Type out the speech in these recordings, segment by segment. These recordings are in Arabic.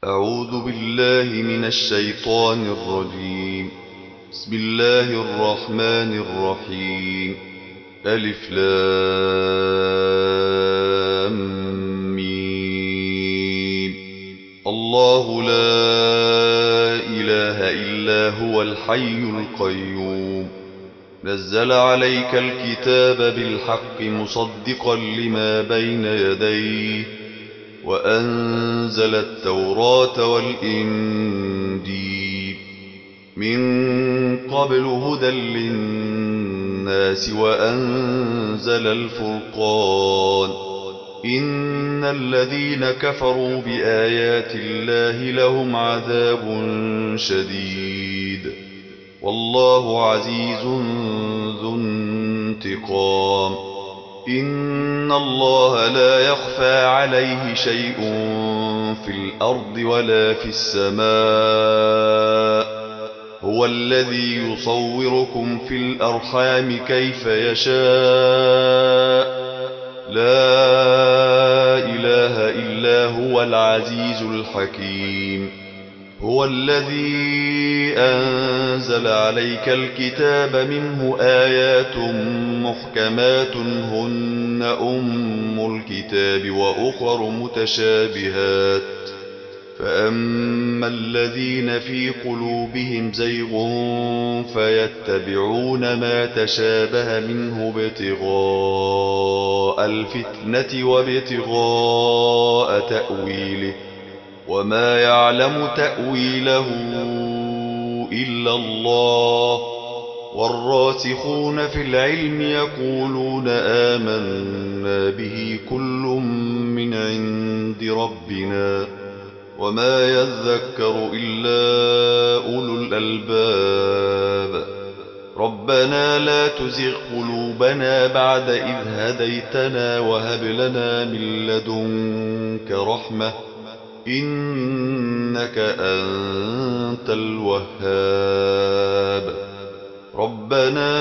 أعوذ بالله من الشيطان الرجيم. بسم الله الرحمن الرحيم. ألف لام ميم. الله لا إله إلا هو الحي القيوم. نزل عليك الكتاب بالحق مصدقا لما بين يديه وأنزل التوراة والإنجيل من قبل هدى للناس وأنزل الفرقان. إن الذين كفروا بآيات الله لهم عذاب شديد والله عزيز ذو انتقام. إن الله لا يخفى عليه شيء في الأرض ولا في السماء. هو الذي يصوركم في الأرحام كيف يشاء. لا إله إلا هو العزيز الحكيم. هو الذي أنزل عليك الكتاب منه آيات محكمات هن أم الكتاب وأخر متشابهات فأما الذين في قلوبهم زيغ فيتبعون ما تشابه منه ابتغاء الفتنة وابتغاء تأويله وما يعلم تأويله إلا الله. والراسخون في العلم يقولون آمنا به كل من عند ربنا وما يذكر إلا أولو الألباب. ربنا لا تزغ قلوبنا بعد إذ هديتنا وهب لنا من لدنك رحمة إنك أنت الوهاب. ربنا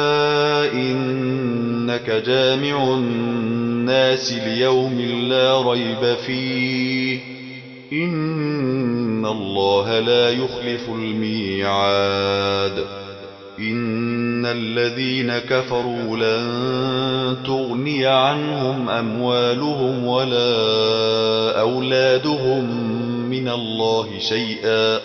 إنك جامع الناس ليوم لا ريب فيه إن الله لا يخلف الميعاد. إن الذين كفروا لن تغني عنهم أموالهم ولا أولادهم من الله شيئا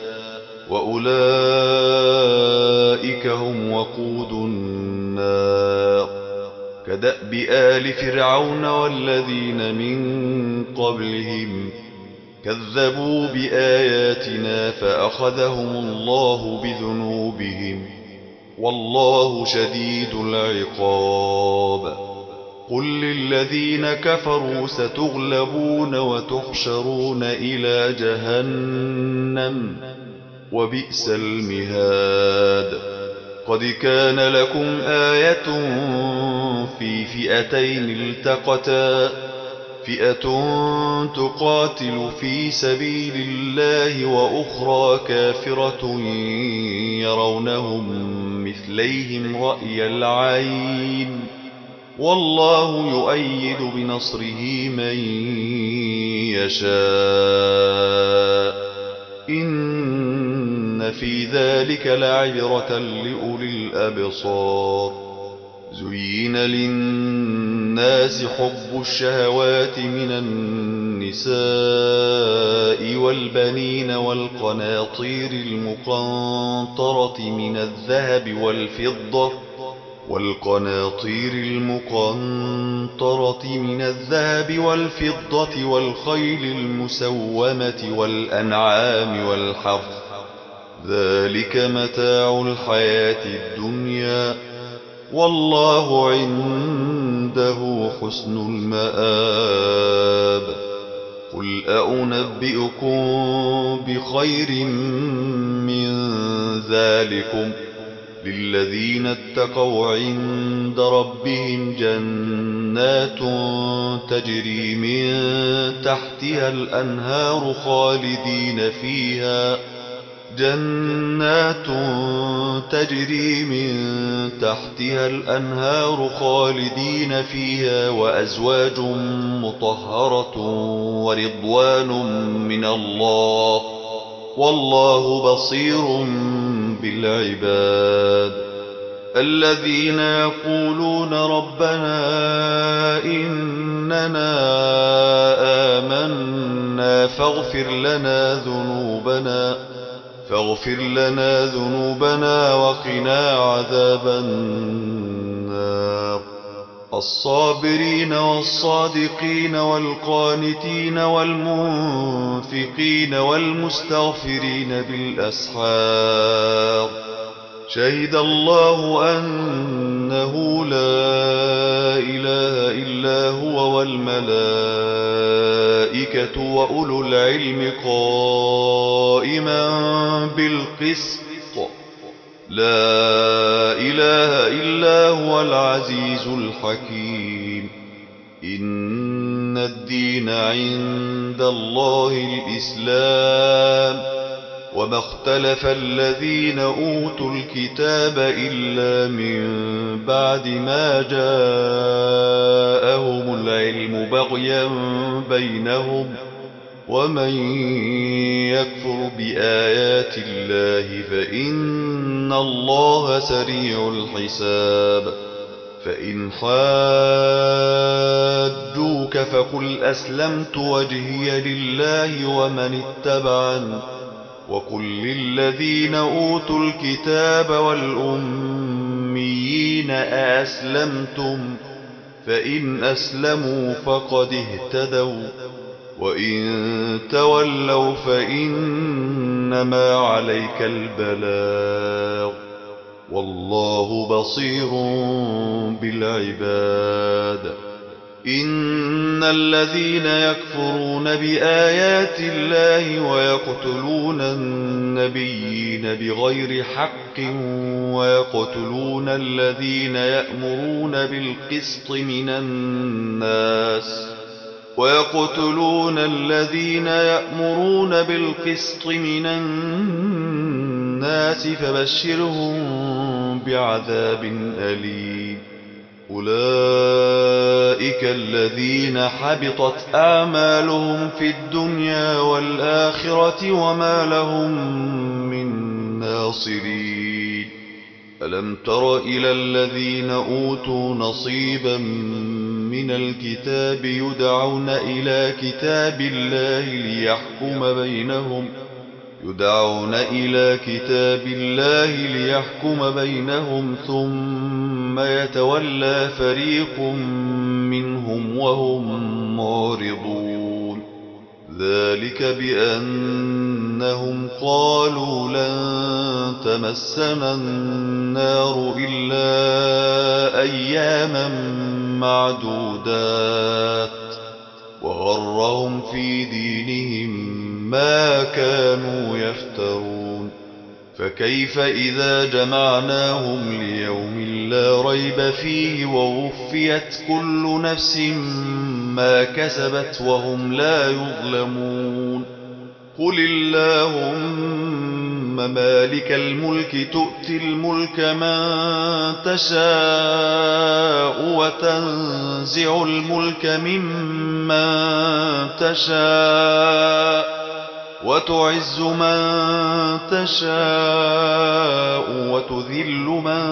وأولئك هم وقود النار. كدأب آل فرعون والذين من قبلهم كذبوا بآياتنا فأخذهم الله بذنوبهم والله شديد العقاب. قل للذين كفروا ستغلبون وتحشرون إلى جهنم وبئس المهاد. قد كان لكم آية في فئتين التقتا فئة تقاتل في سبيل الله وأخرى كافرة يرونهم مثليهم رأي العين والله يؤيد بنصره من يشاء. إن في ذلك لعبرة لأولي الأبصار. زين للناس حب الشهوات من النساء والبنين والقناطير المقنطرة من الذهب والفضة والخيل المسومة والأنعام والحرث ذلك متاع الحياة الدنيا والله عنده حسن المآب. قل أنبئكم بخير من ذلكم للذين اتقوا عند ربهم جنات تجري من تحتها الأنهار خالدين فيها جنات تجري من تحتها الأنهار خالدين فيها وأزواج مطهرة ورضوان من الله والله بصير بالعباد الذين يقولون ربنا إننا آمنا فاغفر لنا ذنوبنا وقنا عذاب النار الصابرين والصادقين والقانتين والمنفقين والمستغفرين بالأسحار شهد الله أنه لا إله إلا هو والملائكة وأولو العلم قائما بالقسط لا إله إلا هو العزيز الحكيم إن الدين عند الله الإسلام وما اختلف الذين أوتوا الكتاب إلا من بعد ما جاءهم العلم بغيا بينهم ومن يكفر بآيات الله فإن الله سريع الحساب فإن حاجوك فقل أسلمت وجهي لله ومن اتبعني وقل للذين أوتوا الكتاب والأميين أأسلمتم فإن أسلموا فقد اهتدوا وإن تولوا فإنما عليك البلاغ والله بصير بالعباد إن الذين يكفرون بآيات الله ويقتلون النبيين بغير حق ويقتلون الذين يأمرون بالقسط من الناس فبشرهم بعذاب أليم أولئك الذين حبطت أعمالهم في الدنيا والآخرة وما لهم من ناصرين ألم تر إلى الذين أوتوا نصيبا من الكتاب يدعون إلى كتاب الله ليحكم بينهم ثم يتولى فريق منهم وهم معرضون ذلك بأنهم قالوا لن تمسنا النار إلا أياما معدودات وغرهم في دينهم ما كانوا يفترون فكيف إذا جمعناهم ليوم لا ريب فيه ووفيت كل نفس ما كسبت وهم لا يظلمون قل اللهم مالك الملك تؤتي الملك من تشاء وتنزع الملك ممن تشاء وتعز من تشاء وتذل من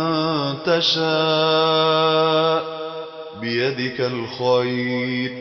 تشاء بيدك الخير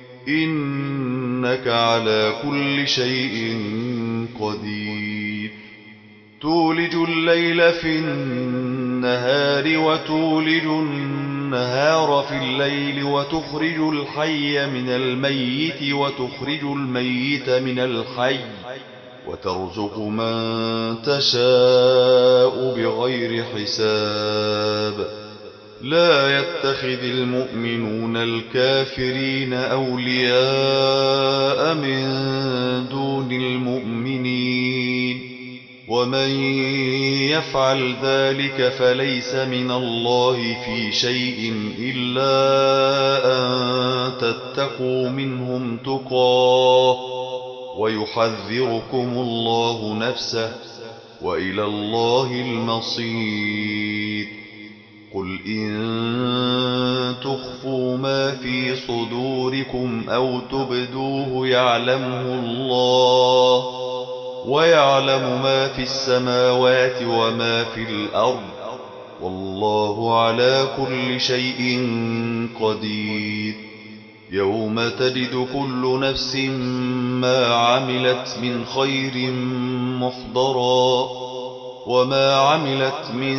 إنك على كل شيء قدير تولج الليل في النهار وتولج النهار في الليل وتخرج الحي من الميت وتخرج الميت من الحي وترزق من تشاء بغير حساب لا يتخذ المؤمنون الكافرين أولياء من دون المؤمنين ومن يفعل ذلك فليس من الله في شيء إلا أن تتقوا منهم تقاه ويحذركم الله نفسه وإلى الله المصير. قل إن تخفوا ما في صدوركم أو تبدوه يعلمه الله، ويعلم ما في السماوات وما في الأرض، والله على كل شيء قدير. يوم تجد كل نفس ما عملت من خير محضرا، وما عملت من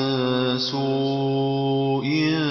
سوء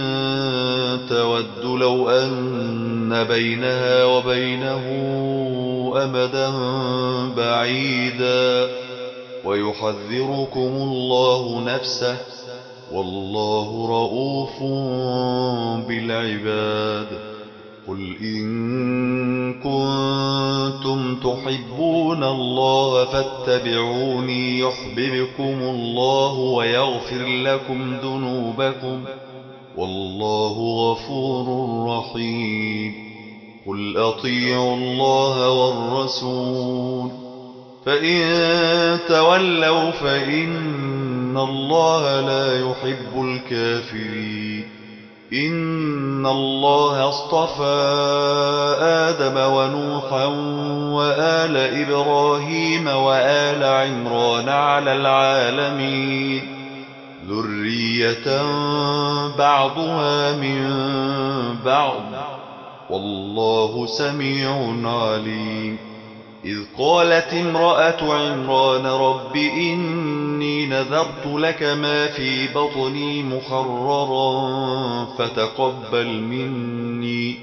تود لو أن بينها وبينه أمدا بعيدا، ويحذركم الله نفسه، والله رؤوف بالعباد. قل إن كنتم تحبون الله فاتبعوني يحببكم الله ويغفر لكم ذنوبكم، والله غفور رحيم. قل أطيعوا الله والرسول، فإن تولوا فإن الله لا يحب الكافرين. إن الله اصطفى آدم ونوحا وآل إبراهيم وآل عمران على العالمين، ذرية بعضها من بعض، والله سميع عليم. إذ قالت امرأة عمران رب إني نذرت لك ما في بطني محررا فتقبل مني،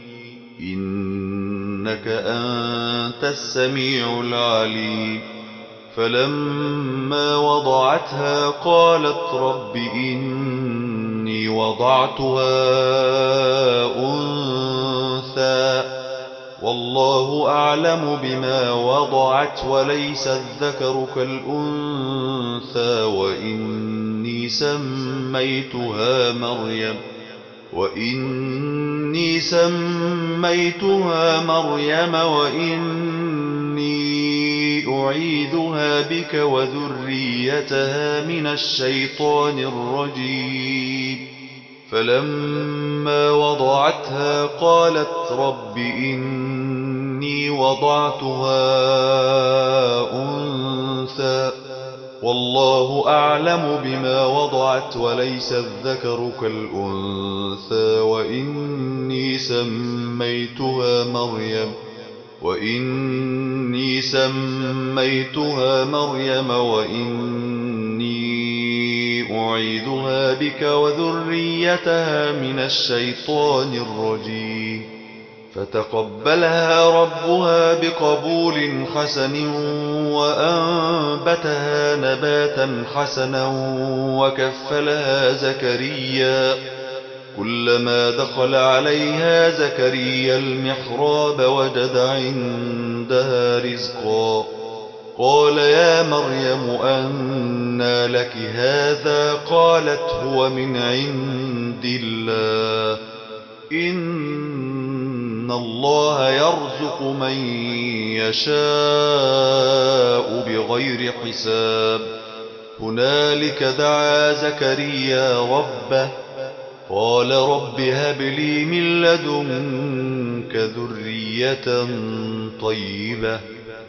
إنك أنت السميع العليم. فلما وضعتها قالت رب إني وضعتها أنثى، والله أعلم بما وضعت وليس الذكر كالأنثى، وإني سميتها مريم وإني أعيذها بك وذريتها من الشيطان الرجيم. فلما وضعتها قالت رب إني وضعتها أنثى، والله أعلم بما وضعت وليس الذكر كالأنثى، وإني سميتها مريم وإني أعيذها بك وذريتها من الشيطان الرجيم. فتقبلها ربها بقبول حسن وأنبتها نباتا حسنا وكفلها زكريا. كلما دخل عليها زكريا المحراب وجد عندها رزقا، قال يا مريم أنى لك هذا؟ قالت هو من عند الله، إن الله يرزق من يشاء بغير حساب. هنالك دعا زكريا ربه قال رب هب لي من لدنك ذرية طيبة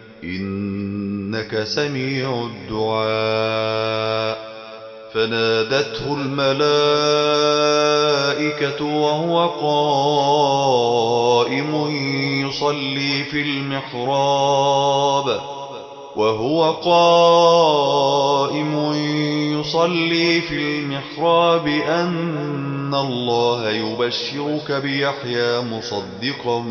إنك سميع الدعاء. فنادته الملائكة وهو قائم يصلي في المحراب أن الله يبشرك بيحيى مصدقا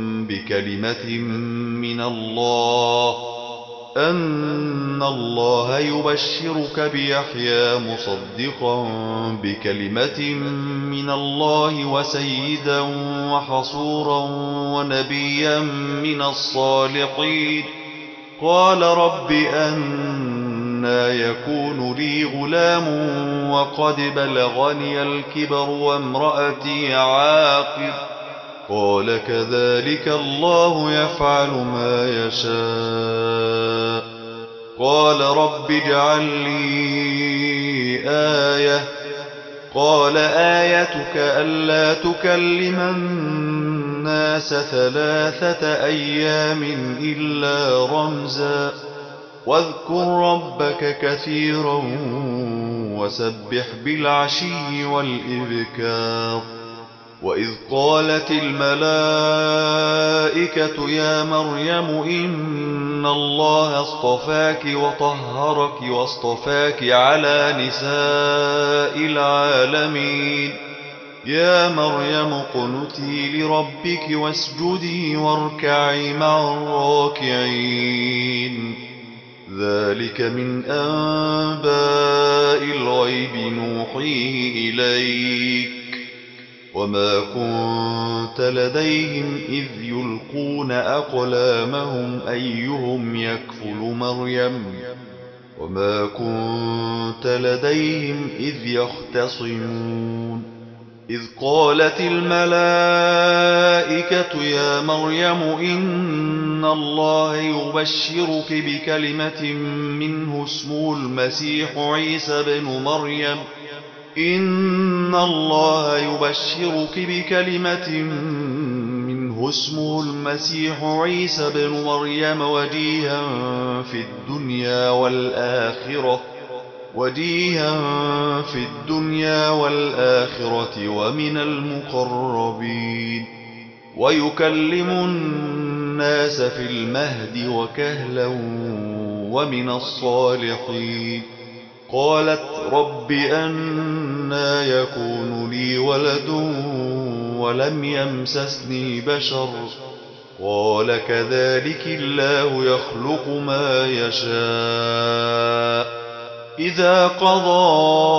بكلمة من الله وسيدا وحصورا ونبيا من الصالحين. قال رب أنى يكون لي غلام وقد بلغني الكبر وامرأتي عاقر؟ قال كذلك الله يفعل ما يشاء. قال رب اجعل لي آية. قال آيتك ألا تكلم الناس 3 أيام إلا رمزا واذكر ربك كثيرا وسبح بالعشي والإبكار. وإذ قالت الملائكة يا مريم إن الله اصطفاك وطهرك واصطفاك على نساء العالمين. يا مريم اقنتي لربك واسجدي واركعي مع الراكعين. ذلك من أنباء الغيب نوحيه إليك وما كنت لديهم إذ يلقون أقلامهم أيهم يكفل مريم وما كنت لديهم إذ يختصمون. إذ قالت الملائكة يا مريم إن الله يبشرك بكلمة منه اسمه المسيح عيسى بن مريم إن الله يبشرك بكلمة منه اسمه المسيح عيسى بن مريم وجيها في الدنيا والآخرة ومن المقربين ويكلم الناس في المهد وكهلا ومن الصالحين. قالت رب أنى يكون لي ولد ولم يمسسني بشر قال كذلك الله يخلق ما يشاء إذا قضى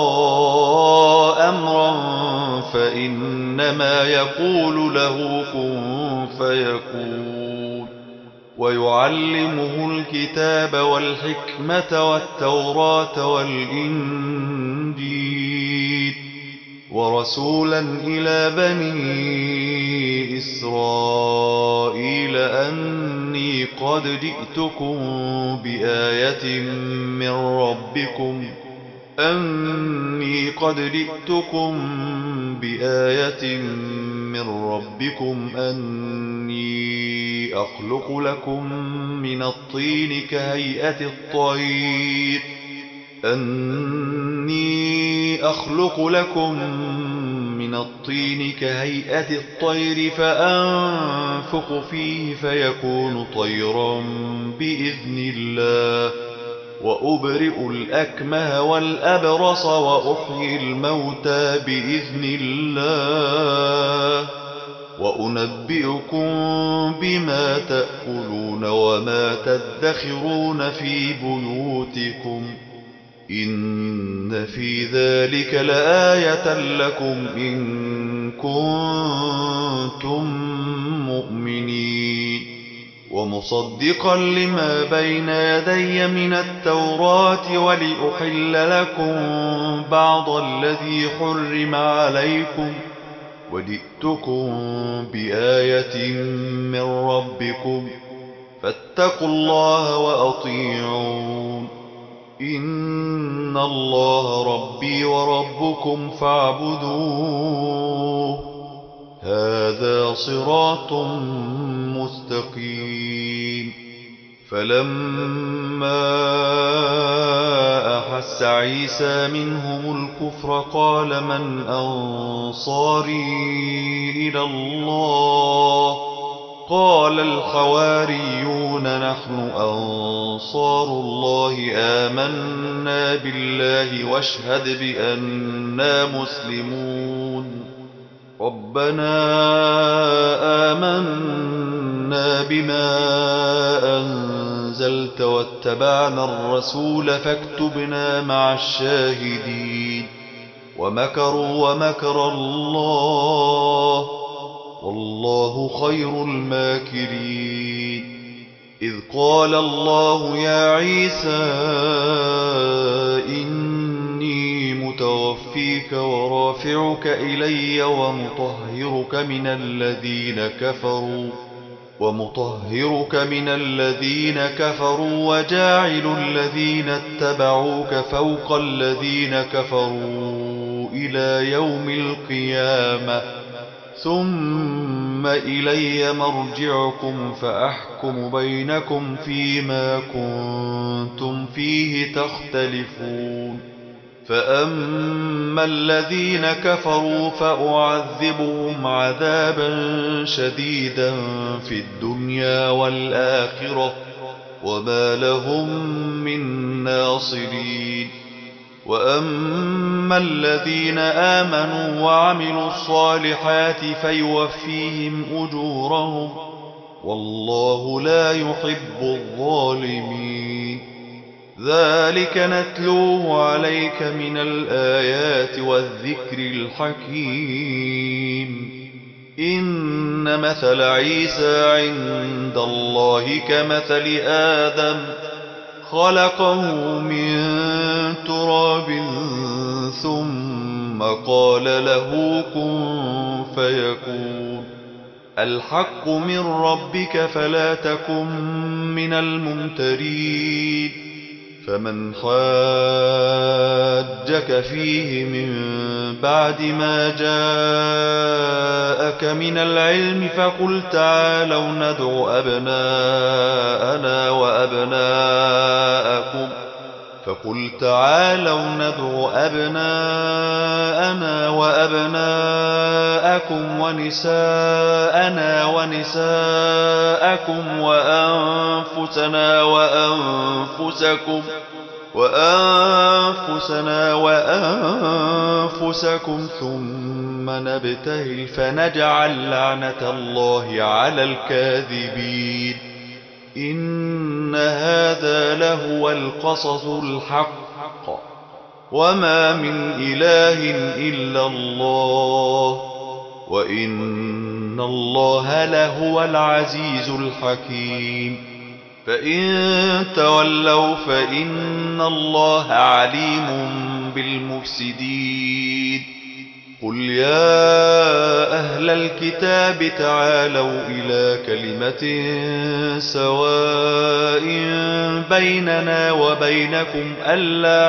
أمرا فإنما يقول له كن فيكون. ويعلمه الكتاب والحكمة والتوراة والإنجيل ورسولا إلى بني إسرائيل أني قد جئتكم بآية من ربكم أني أخلق لكم من الطين كهيئة الطير فأنفخ فيه فيكون طيرا بإذن الله وأبرئ الأكمه والأبرص وأحيي الموتى بإذن الله وأنبئكم بما تأكلون وما تدخرون في بيوتكم إن في ذلك لآية لكم إن كنتم مؤمنين. ومصدقا لما بين يدي من التوراة ولأحل لكم بعض الذي حرم عليكم وجئتكم بآية من ربكم فاتقوا الله وأطيعون. إن الله ربي وربكم فاعبدوه هذا صراط مستقيم. فلما أحس عيسى منهم الكفر قال من أنصاري إلى الله قال الحواريون نحن أنصار الله آمنا بالله واشهد بأننا مسلمون. ربنا آمنا بما أنزلت واتبعنا الرسول فاكتبنا مع الشاهدين. ومكروا ومكر الله والله خير الماكرين. إذ قال الله يا عيسى إني متوفيك ورافعك إلي ومطهرك من الذين كفروا ومطهرك من الذين كفروا وجاعل الذين اتبعوك فوق الذين كفروا إلى يوم القيامة ثم إلي مرجعكم فأحكم بينكم فيما كنتم فيه تختلفون فأما الذين كفروا فأعذبهم عذابا شديدا في الدنيا والآخرة وما لهم من ناصرين وأما الذين آمنوا وعملوا الصالحات فيوفيهم أجورهم والله لا يحب الظالمين ذلك نتلوه عليك من الآيات والذكر الحكيم إن مثل عيسى عند الله كمثل آدم خلقه من تراب ثم قال له كن فيكون الحق من ربك فلا تكن من الممترين فمن حاجك فيه من بعد ما جاءك من العلم فقل تعالوا ندع أبناءنا وأبناءكم ونساءنا ونساءكم وأنفسنا وأنفسكم ثم نبتهل فنجعل لعنة الله على الكاذبين إن هذا لهو القصص الحق وما من إله إلا الله وإن الله لهو العزيز الحكيم فإن تولوا فإن الله عليم بالمفسدين قل يا أهل الكتاب تعالوا إلى كلمة سواء بيننا وبينكم ألا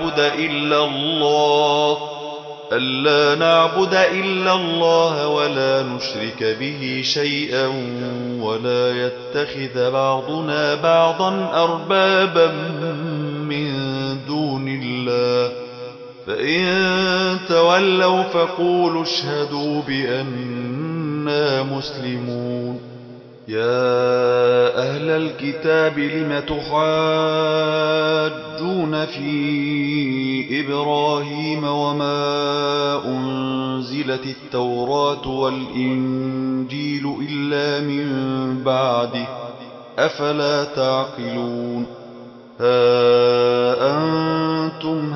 نعبد إلا الله ولا نشرك به شيئا ولا يتخذ بعضنا بعضا أربابا من دون الله فإن تولوا فقولوا اشهدوا بأننا مسلمون يا أهل الكتاب لم تحاجون في إبراهيم وما أنزلت التوراة والإنجيل إلا من بعده أفلا تعقلون ها أنتم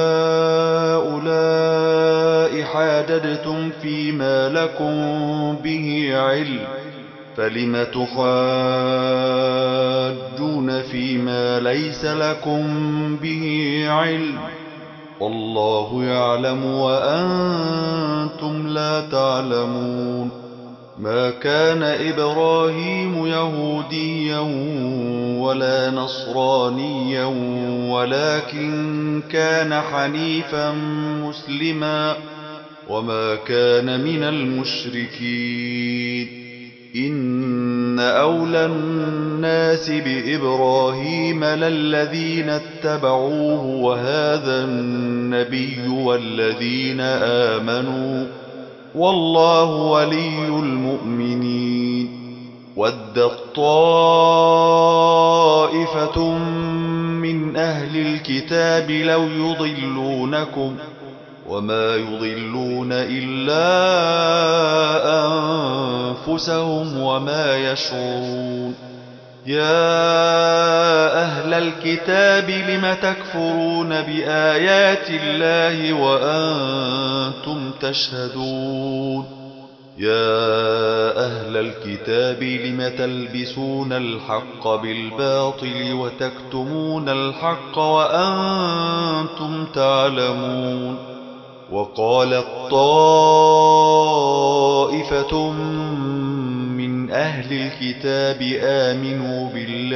هؤلاء حاججتم فيما لكم به علم فلم تحاجون فيما ليس لكم به علم والله يعلم وأنتم لا تعلمون ما كان إبراهيم يهوديا ولا نصرانيا ولكن كان حنيفا مسلما وما كان من المشركين إن أولى الناس بإبراهيم للذين اتبعوه وهذا النبي والذين آمنوا والله ولي المؤمنين ودت طائفة من أهل الكتاب لو يضلونكم وما يضلون إلا أنفسهم وما يشعرون يا أهل الكتاب لم تكفرون بآيات الله وأنتم تشهدون يا أهل الكتاب لم تلبسون الحق بالباطل وتكتمون الحق وأنتم تعلمون وقالت طائفة من أهل الكتاب آمنوا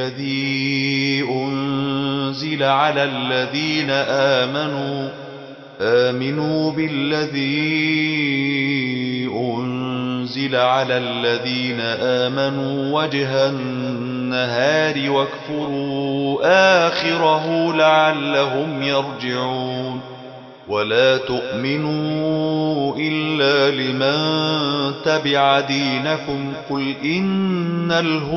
بالذي أنزل على الذين آمنوا وجه النهار واكفروا آخره لعلهم يرجعون. ولا تؤمنوا إلا لمن تبع دينكم قل إن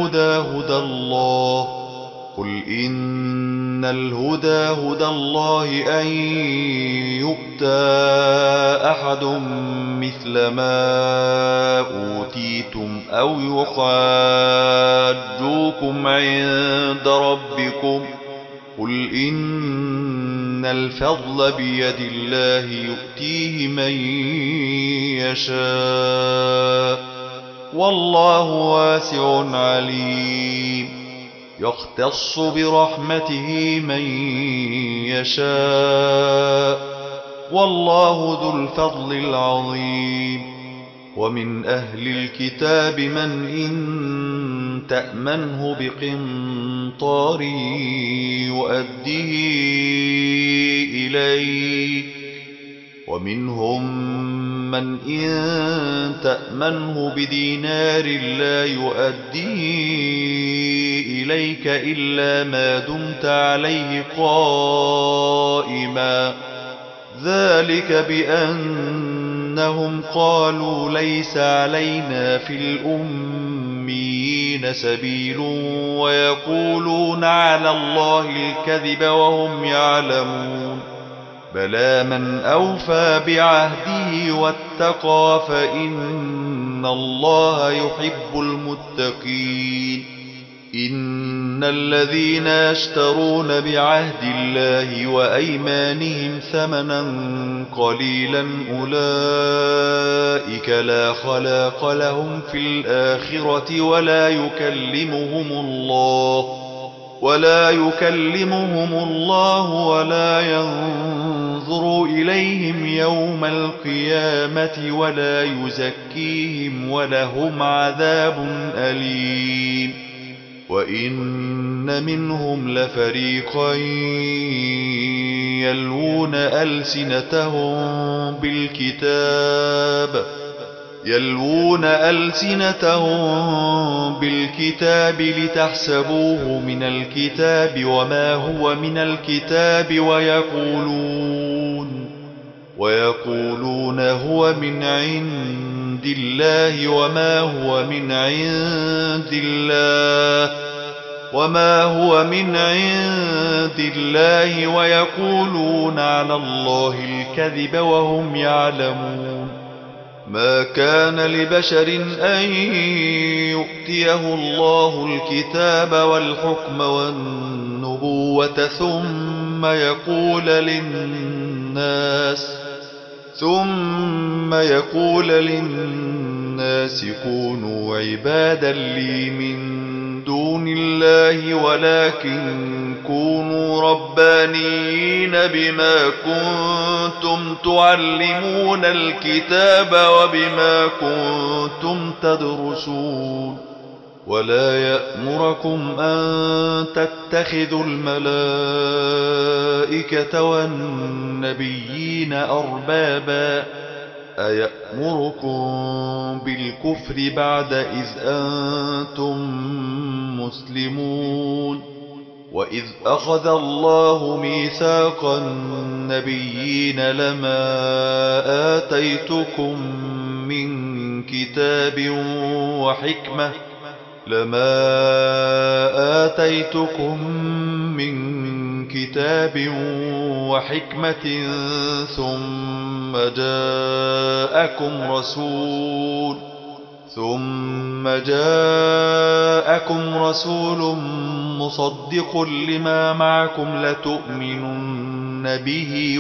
الهدى هدى الله أن يؤتى أحد مثل ما أوتيتم أو يحاجوكم عند ربكم قل إن الفضل بيد الله يؤتيه من يشاء والله واسع عليم. يختص برحمته من يشاء والله ذو الفضل العظيم. ومن أهل الكتاب من إن تأمنه بقنطار يؤديه إليك ومنهم من إن تأمنه بدينار لا يؤديه إليك إلا ما دمت عليه قائما ذلك بأنهم قالوا ليس علينا في الأميين سبيل ويقولون على الله الكذب وهم يعلمون. بلى من أوفى بعهده واتقى فإن الله يحب المتقين. إن الذين يشترون بعهد الله وأيمانهم ثمنا قليلا أولئك لا خلاق لهم في الآخرة ولا يكلمهم الله ولا ينظر إليهم يوم القيامة ولا يزكيهم ولهم عذاب أليم. وإن منهم لفريقا يلوون ألسنتهم بالكتاب لتحسبوه من الكتاب وما هو من الكتاب ويقولون هو من عند الله وما هو من عند الله ويقولون على الله الكذب وهم يعلمون. ما كان لبشر أن يؤتيه الله الكتاب والحكم والنبوة ثم يقول للناس كونوا عبادا لي من دون الله ولكن كونوا ربانيين بما كنتم تعلمون الكتاب وبما كنتم تدرسون. ولا يأمركم أن تتخذوا الملائكة والنبيين أربابا أيأمركم بالكفر بعد إذ أنتم مسلمون. وإذ أخذ الله ميثاق النبيين لما آتيتكم من كتاب وحكمة ثم جاءكم رسول مصدق لما معكم لتؤمنن به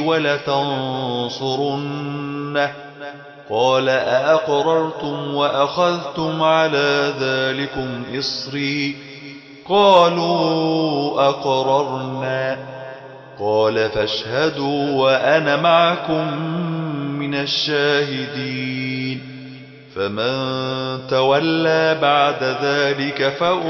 ولتنصرنه قال أأقررتم وأخذتم على ذلكم إصري قالوا أقررنا قال فاشهدوا وأنا معكم من الشاهدين. فمن تولى بعد ذلك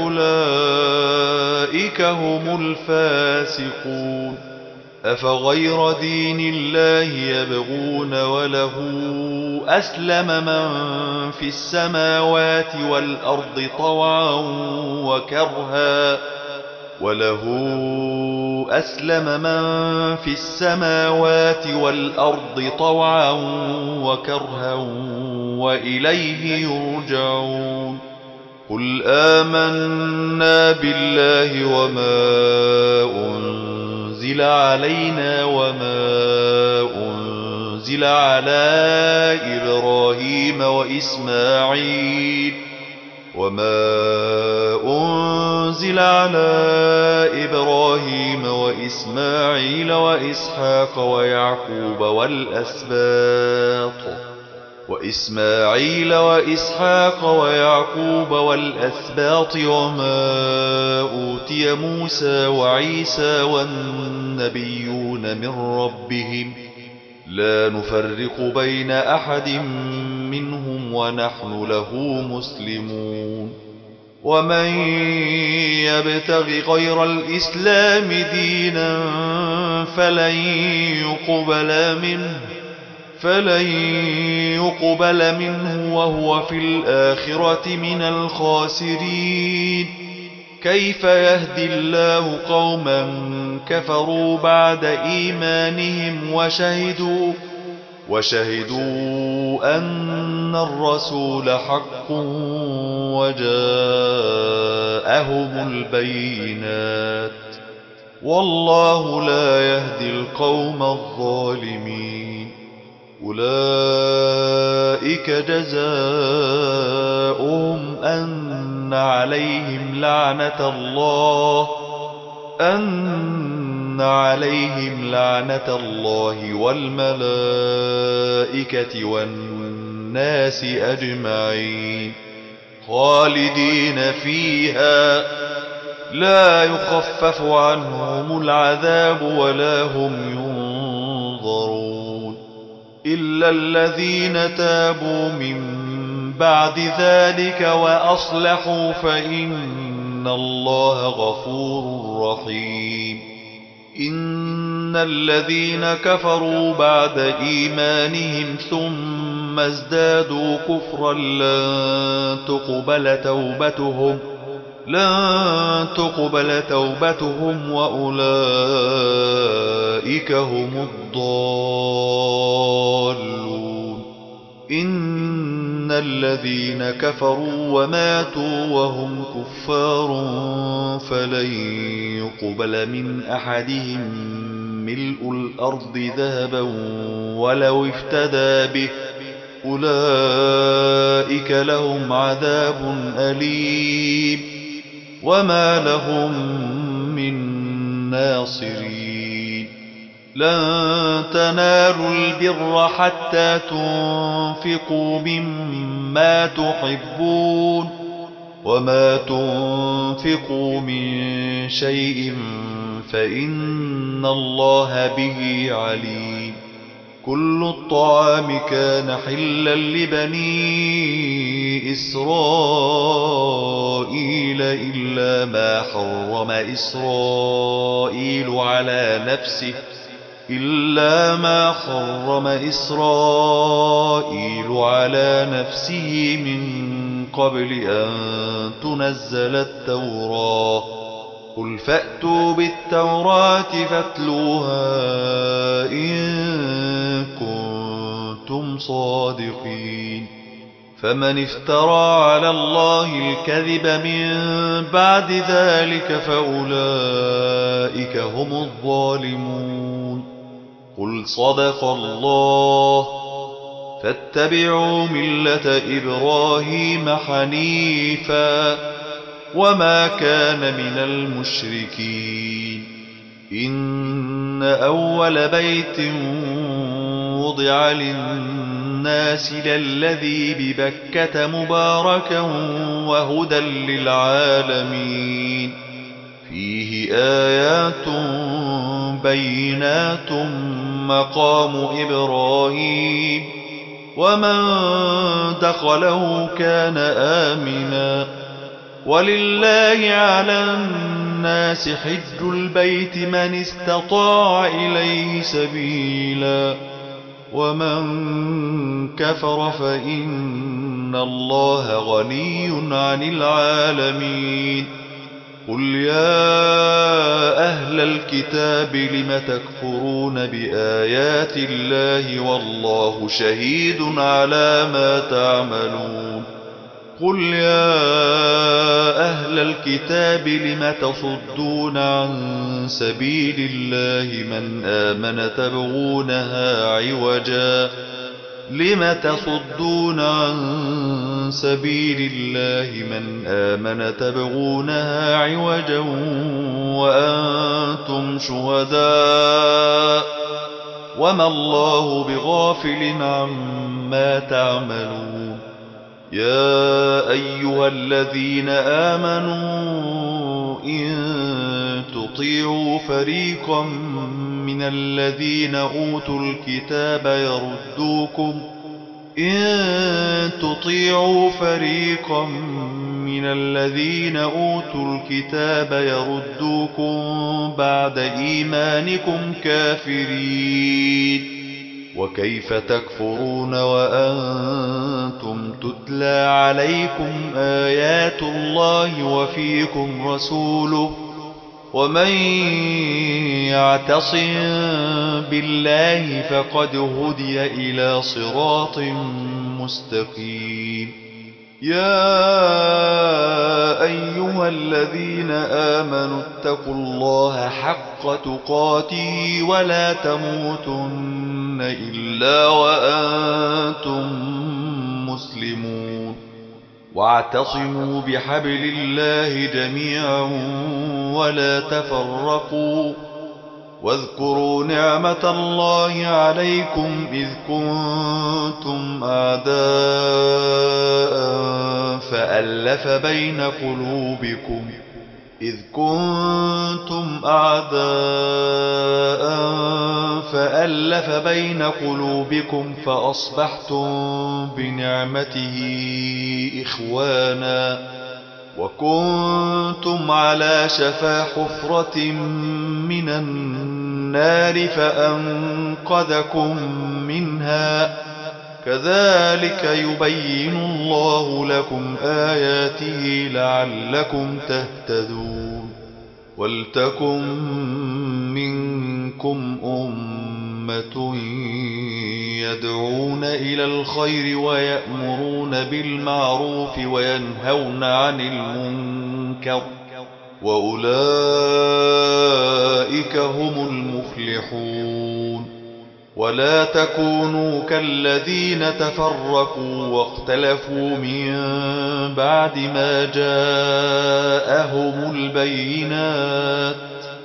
فأولئك هم الفاسقون أفغير دين الله يبغون وله أسلم من في السماوات والأرض طوعا وكرها وإليه يرجعون قل آمنا بالله وما أنزل علينا وما أنزل على إبراهيم وإسماعيل وإسحاق ويعقوب والأسباط وما أوتي موسى وعيسى والنبيون من ربهم لا نفرق بين أحد منهم ونحن له مسلمون ومن يبتغ غير الإسلام دينا فلن يقبل منه وهو في الآخرة من الخاسرين كيف يهدي الله قوما كفروا بعد إيمانهم وشهدوا أن الرسول حق وجاءهم البينات والله لا يهدي القوم الظالمين أولئك جزاؤهم أن عليهم لعنة الله والملائكة والناس أجمعين خالدين فيها لا يخفف عنهم العذاب ولا هم ينظرون إلا الذين تابوا من بعد ذلك وأصلحوا فإن الله غفور رحيم إن الذين كفروا بعد إيمانهم ثم ازدادوا كفرا لن تقبل توبتهم وأولئك هم الضالون إن الذين كفروا وماتوا وهم كفار فلن يقبل من أحدهم ملء الأرض ذهبا ولو افتدى به أولئك لهم عذاب أليم وما لهم من ناصرين لن تنالوا البر حتى تنفقوا مما تحبون وما تنفقوا من شيء فإن الله به عليم كل الطعام كان حلا لبني إسرائيل إلا ما حرم إسرائيل على نفسه من قبل أن تنزل التوراة قل فأتوا بالتوراة فاتلوها إن كنتم صادقين فمن افترى على الله الكذب من بعد ذلك فأولئك هم الظالمون قل صدق الله فاتبعوا ملة إبراهيم حنيفا وما كان من المشركين إن أول بيت وضع للناس للذي ببكة مباركا وهدى للعالمين فيه آيات بينات مقام إبراهيم ومن دخله كان آمنا ولله على الناس حج البيت من استطاع إليه سبيلا ومن كفر فإن الله غني عن العالمين قل يا أهل الكتاب لم تكفرون بآيات الله والله شهيد على ما تعملون قل يا أهل الكتاب لم تصدون عن سبيل الله من آمن تبغونها عوجا لم تصدون عن سبيل الله من آمن تبغونها عوجا وأنتم شهداء وما الله بغافل عما تعملون يا أيها الذين آمنوا إن تطيعوا فريقا من الذين أوتوا الكتاب يردوكم بعد إيمانكم كافرين وكيف تكفرون وأنتم تتلى عليكم آيات الله وفيكم رسوله ومن يعتصم بالله فقد هدي إلى صراط مستقيم يا أيها الذين آمنوا اتقوا الله حق تقاته ولا تموتن إلا وأنتم مسلمون واعتصموا بحبل الله جميعا ولا تفرقوا واذكروا نعمة الله عليكم إذ كنتم أعداء فألف بين قلوبكم فأصبحتم بنعمته إخوانا وكنتم على شفا حفرة من النار فأنقذكم منها كذلك يبين الله لكم آياته لعلكم تهتدون ولتكن منكم أمة يدعون إلى الخير ويأمرون بالمعروف وينهون عن المنكر وأولئك هم المفلحون ولا تكونوا كالذين تفرقوا واختلفوا من بعد ما جاءهم البينات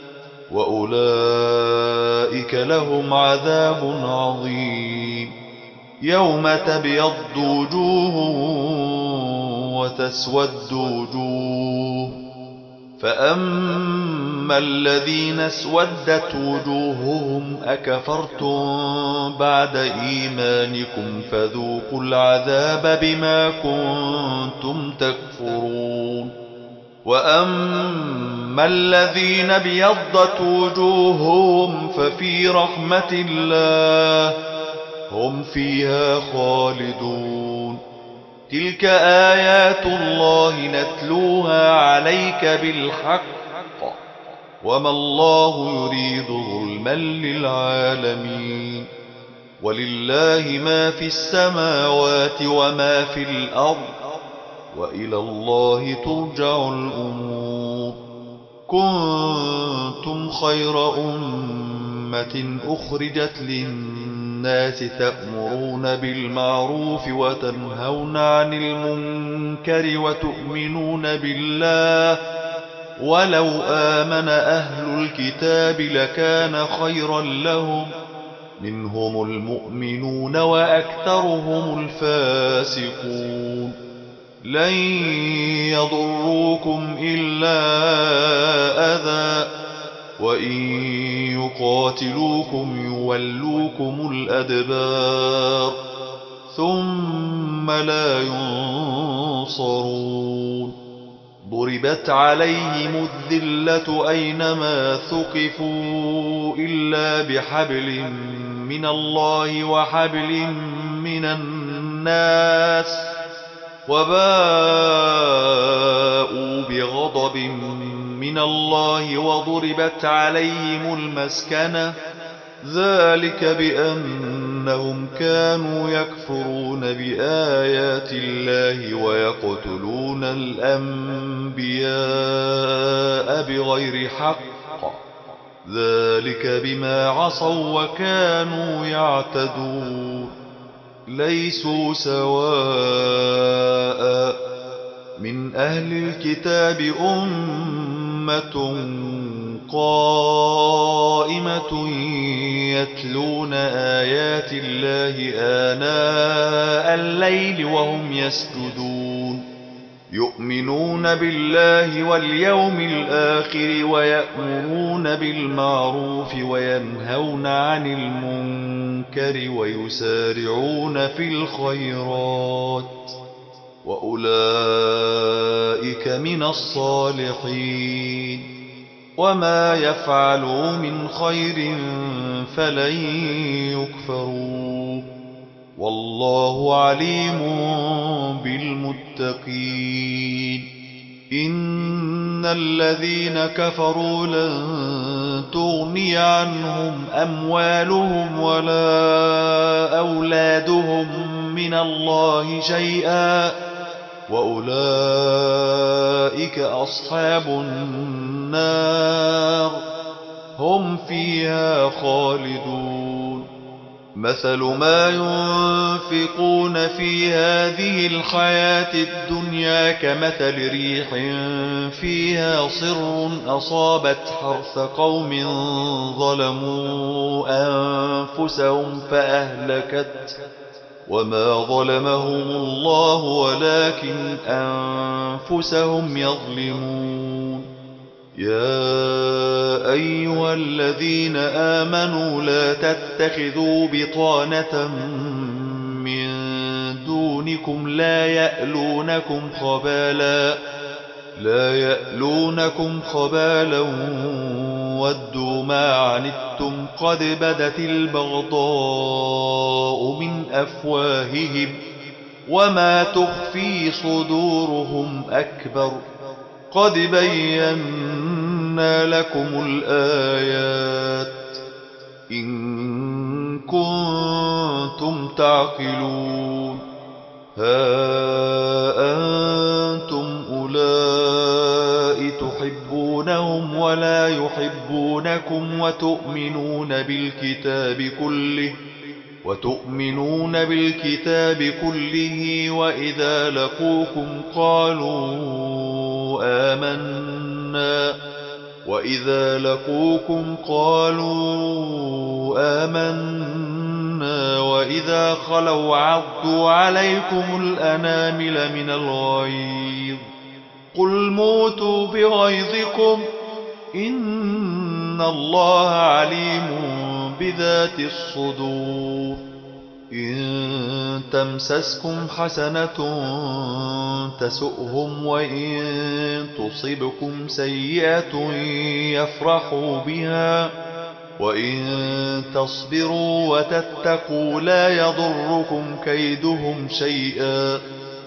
وأولئك لهم عذاب عظيم يوم تبيض وجوه وتسود وجوه فأما الذين اسودت وجوههم أكفرتم بعد إيمانكم فذوقوا العذاب بما كنتم تكفرون وأما الذين ابيضت وجوههم ففي رحمة الله هم فيها خالدون تلك آيات الله نتلوها عليك بالحق وما الله يريد ظلما للعالمين ولله ما في السماوات وما في الأرض وإلى الله ترجع الأمور كنتم خير أمة أخرجت للناس تأمرون بالمعروف وتنهون عن المنكر وتؤمنون بالله ولو آمن أهل الكتاب لكان خيرا لهم منهم المؤمنون وأكثرهم الفاسقون لن يضروكم إلا أذى وإن يقاتلوكم يولوكم الأدبار ثم لا ينصرون ضربت عليهم الذلة أينما ثقفوا إلا بحبل من الله وحبل من الناس وباءوا بغضب من الله وضربت عليهم المسكنة ذلك بأنهم كانوا يكفرون بآيات الله ويقتلون الأنبياء بغير حق ذلك بما عصوا وكانوا يعتدون ليسوا سواء من أهل الكتاب أمة قائمة يتلون آيات الله آناء الليل وهم يسجدون يؤمنون بالله واليوم الآخر ويأمرون بالمعروف وينهون عن المنكر ويسارعون في الخيرات وأولئك من الصالحين وما يفعلوا من خير فلن يكفروا والله عليم بالمتقين إن الذين كفروا لن تغني عنهم أموالهم ولا أولادهم من الله شيئا وأولئك أصحاب النار هم فيها خالدون مثل ما ينفقون في هذه الحياة الدنيا كمثل ريح فيها صر أصابت حرث قوم ظلموا أنفسهم فأهلكت وما ظلمهم الله ولكن أنفسهم يظلمون يا أيها الذين آمنوا لا تتخذوا بطانة من دونكم لا يألونكم خبالا ودوا ما عنتم قد بدت البغضاء من أفواههم وما تخفي صدورهم أكبر قد بينا لكم الآيات إن كنتم تعقلون ها أنتم أولئك تحبونهم ولا يحبونكم وتؤمنون بالكتاب كله وإذا لقوكم قالوا آمنا وإذا خلوا عضوا عليكم الأنامل من الغيظ قل موتوا بغيظكم إن الله عليم بذات الصدور إن تمسسكم حسنة تسؤهم وإن تصبكم سيئة يفرحوا بها وإن تصبروا وتتقوا لا يضركم كيدهم شيئا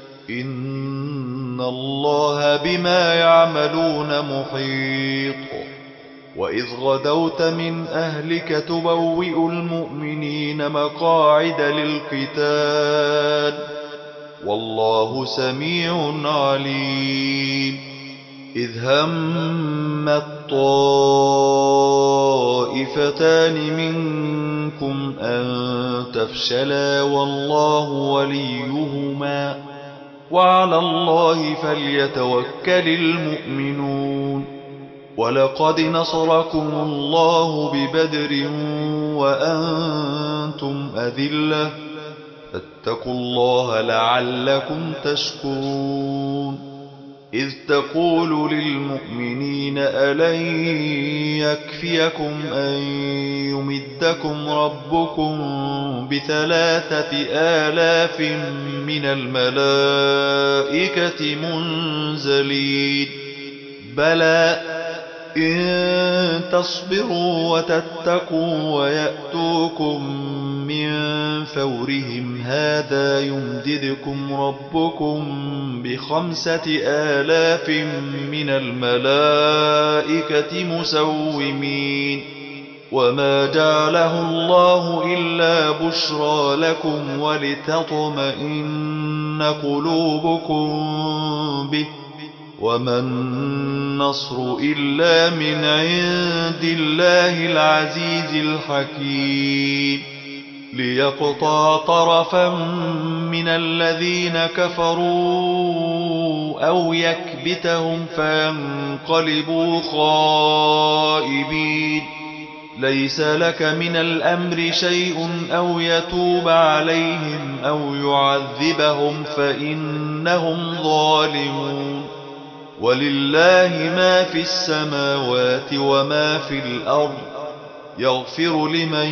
إن الله بما يعملون محيط وإذ غدوت من أهلك تبوئ المؤمنين مقاعد للقتال والله سميع عليم إذ هم الطائفتان منكم أن تفشلا والله وليهما وعلى الله فليتوكل المؤمنون ولقد نصركم الله ببدر وأنتم أذلة فاتقوا الله لعلكم تشكرون إذ تقول للمؤمنين ألن يكفيكم أن يمدكم ربكم ب3,000 من الملائكة منزلين بلى إن تصبروا وتتقوا ويأتوكم من فورهم هذا يمددكم ربكم ب5,000 من الملائكة مسومين وما جعله الله إلا بشرى لكم ولتطمئن قلوبكم به وما النصر إلا من عند الله العزيز الحكيم ليقطع طرفا من الذين كفروا أو يكبتهم فينقلبوا خائبين ليس لك من الأمر شيء أو يتوب عليهم أو يعذبهم فإنهم ظالمون ولله ما في السماوات وما في الأرض يغفر لمن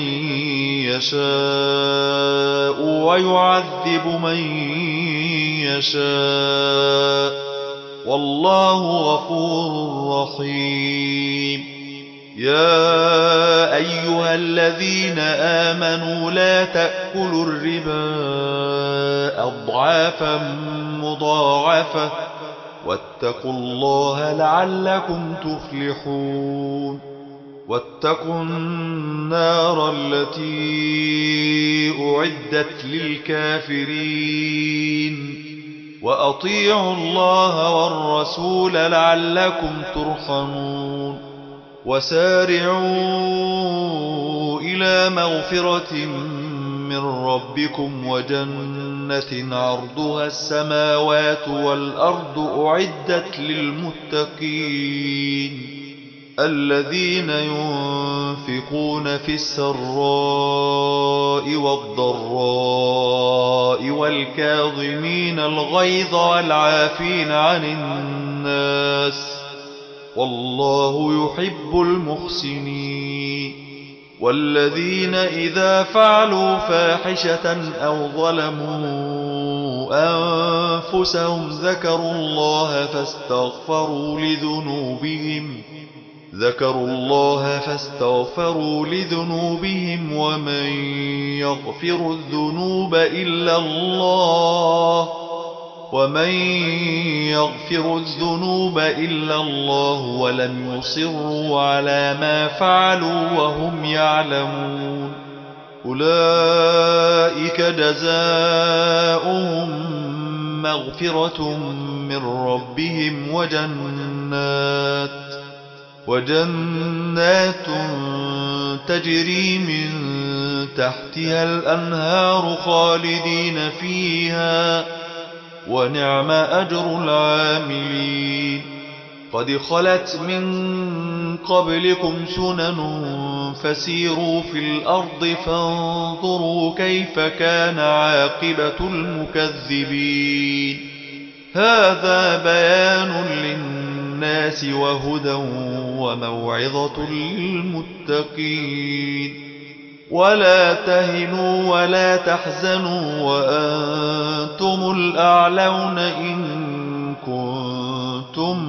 يشاء ويعذب من يشاء والله غفور رحيم يا أيها الذين آمنوا لا تأكلوا الربا أضعافا مضاعفة واتقوا الله لعلكم تفلحون واتقوا النار التي أعدت للكافرين وأطيعوا الله والرسول لعلكم ترحمون وسارعوا إلى مغفرة من ربكم وجنة عرضها السماوات والأرض أعدت للمتقين الذين ينفقون في السراء والضراء والكاظمين الغيظ والعافين عن الناس والله يحب المحسنين والذين إذا فعلوا فاحشة أو ظلموا أنفسهم ذكروا الله فاستغفروا لذنوبهم ومن يغفر الذنوب إلا الله ولم يصروا على ما فعلوا وهم يعلمون أولئك جزاؤهم مغفرة من ربهم وجنات تجري من تحتها الأنهار خالدين فيها ونعم أجر العاملين قد خلت من قبلكم سنن فسيروا في الأرض فانظروا كيف كان عاقبة المكذبين هذا بيان للناس وهدى وموعظة للمتقين ولا تهنوا ولا تحزنوا وأنتم الأعلون إن كنتم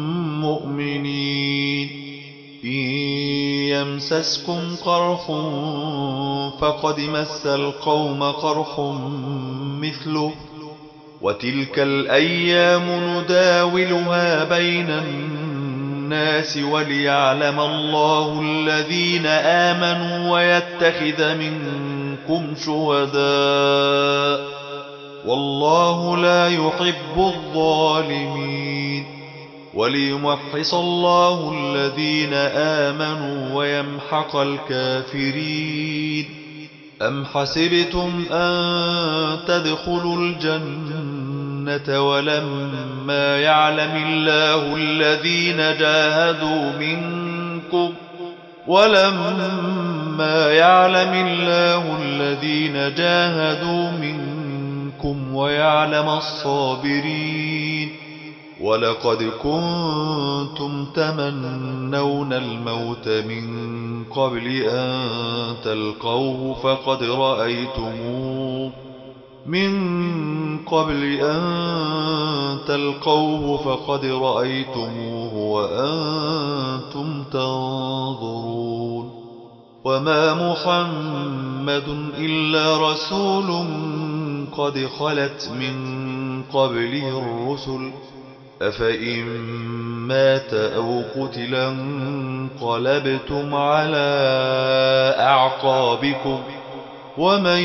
مؤمنين إن يمسسكم قرح فقد مس القوم قرح مثله وتلك الأيام نداولها بين الناس وليعلم الله الذين آمنوا ويتخذ منكم شهداء والله لا يحب الظالمين وليمحص الله الذين آمنوا ويمحق الكافرين أم حسبتم أن تدخلوا الجنة ولما يعلم الله الذين جاهدوا منكم ويعلم الصابرين ولقد كنتم تمنون الموت من قبل أن تلقوه فقد رأيتموه وأنتم تنظرون. وما محمد إلا رسول قد خلت من قبله الرسل، أفإن مات أو قتل انقلبتم على أعقابكم، ومن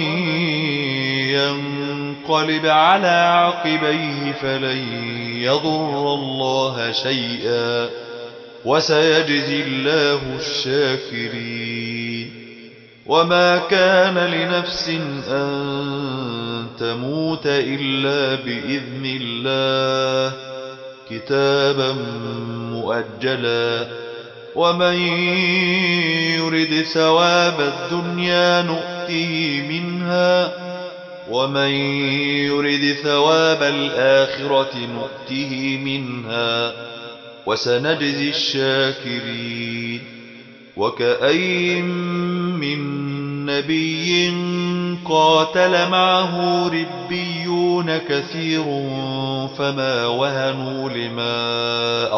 ينقلب على عقبيه فلن يضر الله شيئا، وسيجزي الله الشاكرين. وما كان لنفس أن تموت إلا بإذن الله كتابا مؤجلا. ومن يرد ثواب الدنيا نؤته منها، ومن يرد ثواب الآخرة نؤته منها، وسنجزي الشاكرين. وكأين من نبي قاتل معه ربيون كثير فما وهنوا لما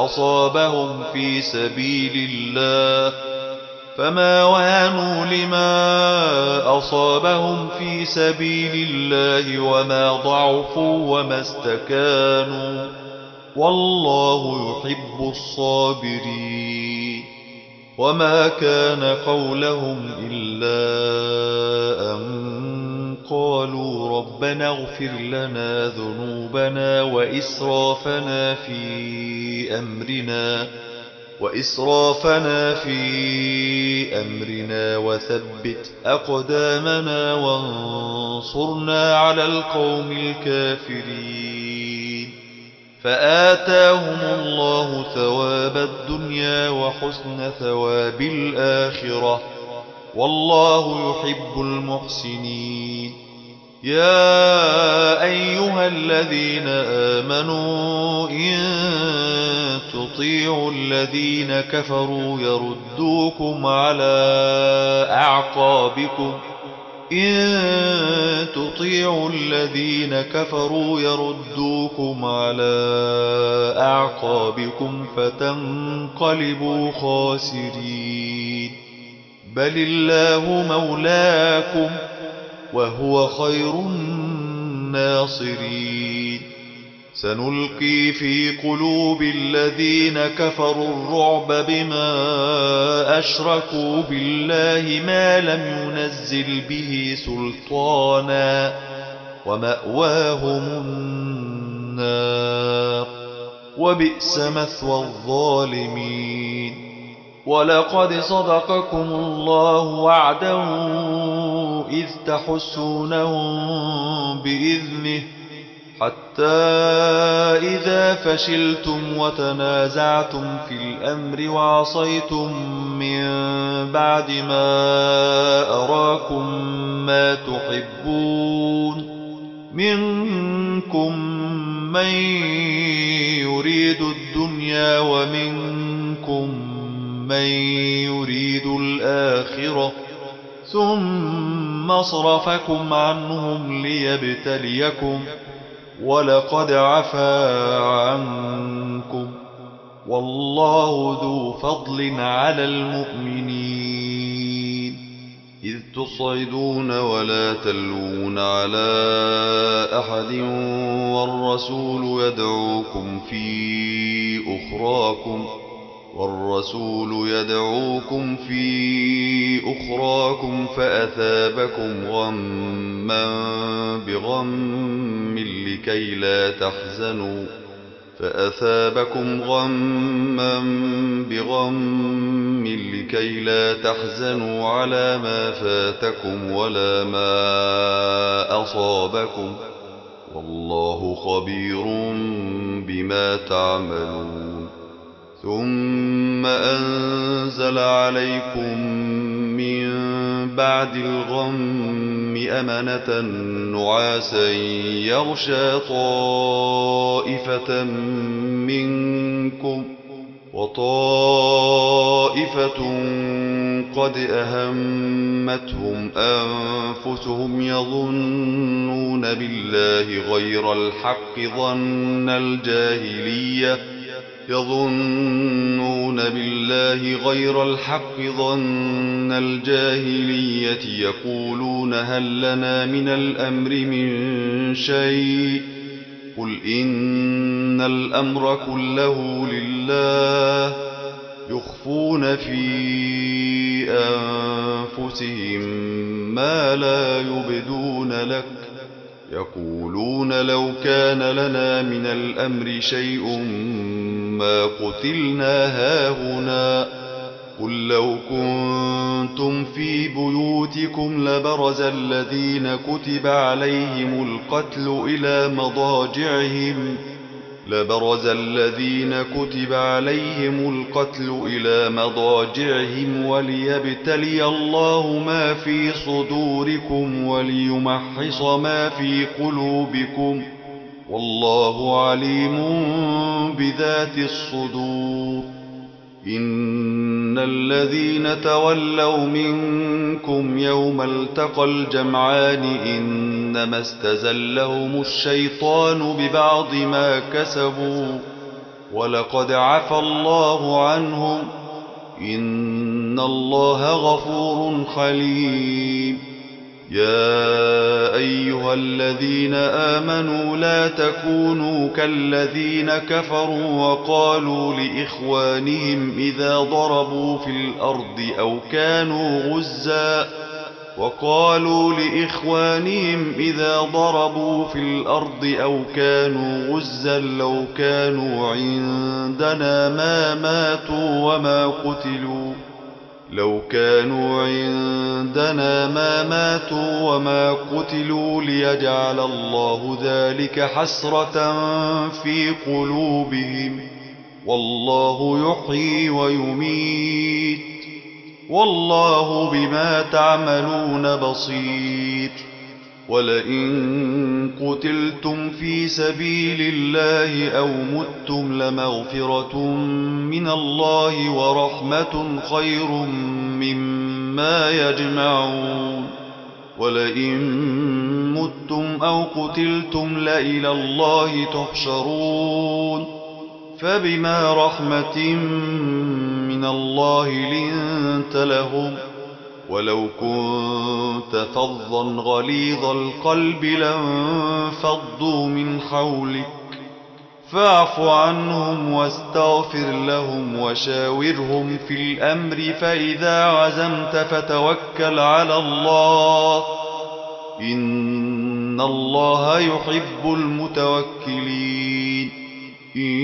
أصابهم في سبيل الله وما ضعفوا وما استكانوا، والله يحب الصابرين. وما كان قولهم إلا أن قالوا ربنا اغفر لنا ذنوبنا وإسرافنا في أمرنا وثبت أقدامنا وانصرنا على القوم الكافرين. فآتاهم الله ثواب الدنيا وحسن ثواب الآخرة، والله يحب المحسنين. يا أيها الذين آمنوا إن تطيعوا الذين كفروا يردوكم على أعقابكم فتنقلبوا خاسرين. بل الله مولاكم وهو خير الناصرين. سنلقي في قلوب الذين كفروا الرعب بما أشركوا بالله ما لم ينزل به سلطانا، ومأواهم النار، وبئس مثوى الظالمين. ولقد صدقكم الله وعده إذ تحسونهم بإذنه، حتى إذا فشلتم وتنازعتم في الأمر وعصيتم من بعد ما أراكم ما تحبون، منكم من يريد الدنيا ومنكم من يريد الآخرة، ثم صرفكم عنهم ليبتليكم، ولقد عفا عنكم، والله ذو فضل على المؤمنين. إذ تصعدون ولا تلوون على أحد والرسول يدعوكم في أخراكم فأثابكم غما بغم لكي لا تحزنوا على ما فاتكم ولا ما أصابكم، والله خبير بما تعملون. ثم أنزل عليكم من بعد الغم أمنة نعاسا يغشى طائفة منكم وطائفة قد أهمتهم أنفسهم يظنون بالله غير الحق ظن الجاهلية يقولون هل لنا من الأمر من شيء قل إن الأمر كله لله يخفون في أنفسهم ما لا يبدون لك يقولون لو كان لنا من الأمر شيء ما قتلنا هاهنا قل لو كنتم في بيوتكم لبرز الذين كتب عليهم القتل إلى مضاجعهم وليبتلي الله ما في صدوركم وليمحص ما في قلوبكم والله عليم بذات الصدور إن الذين تولوا منكم يوم التقى الجمعان إنما استزلهم الشيطان ببعض ما كسبوا ولقد عفى الله عنهم إن الله غفور حليم يا أيها الذين آمنوا لا تكونوا كالذين كفروا وقالوا لإخوانهم إذا ضربوا في الأرض أو كانوا غزا لو كانوا عندنا ما ماتوا وما قتلوا ليجعل الله ذلك حسرة في قلوبهم والله يحيي ويميت والله بما تعملون بصير ولئن قتلتم في سبيل الله أو متم لمغفرة من الله ورحمة خير مما يجمعون ولئن متم أو قتلتم لإلى الله تحشرون فبما رحمة من الله لنت لهم ولو كنت فظا غليظ القلب لانفضوا من حولك فاعف عنهم واستغفر لهم وشاورهم في الأمر فإذا عزمت فتوكل على الله إن الله يحب المتوكلين إن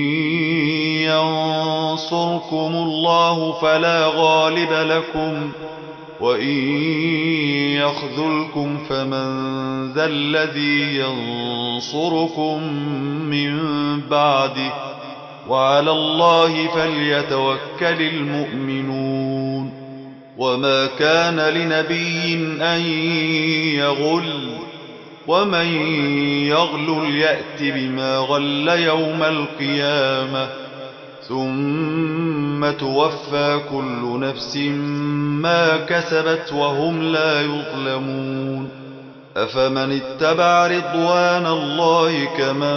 ينصركم الله فلا غالب لكم وإن يخذلكم فمن ذا الذي ينصركم من بعده وعلى الله فليتوكل المؤمنون وما كان لنبي أن يغل ومن يغلل يأت بما غل يوم القيامة ثم توفى كل نفس ما كسبت وهم لا يظلمون أفمن اتبع رضوان الله كمن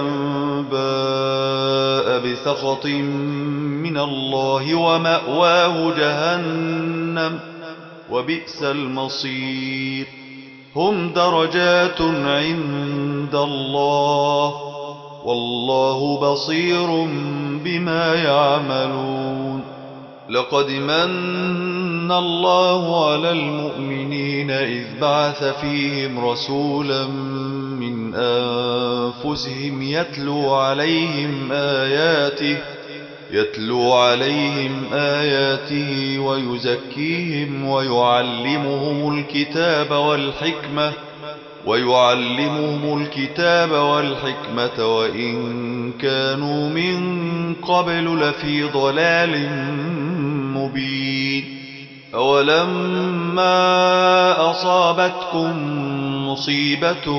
باء بسخط من الله ومأواه جهنم وبئس المصير هم درجات عند الله والله بصير بما يعملون لقد من الله على المؤمنين إذ بعث فيهم رسولا من أنفسهم يتلو عليهم آياته ويزكيهم ويعلمهم الكتاب والحكمة وإن كانوا من قبل لفي ضلال مبين أولما أصابتكم مصيبة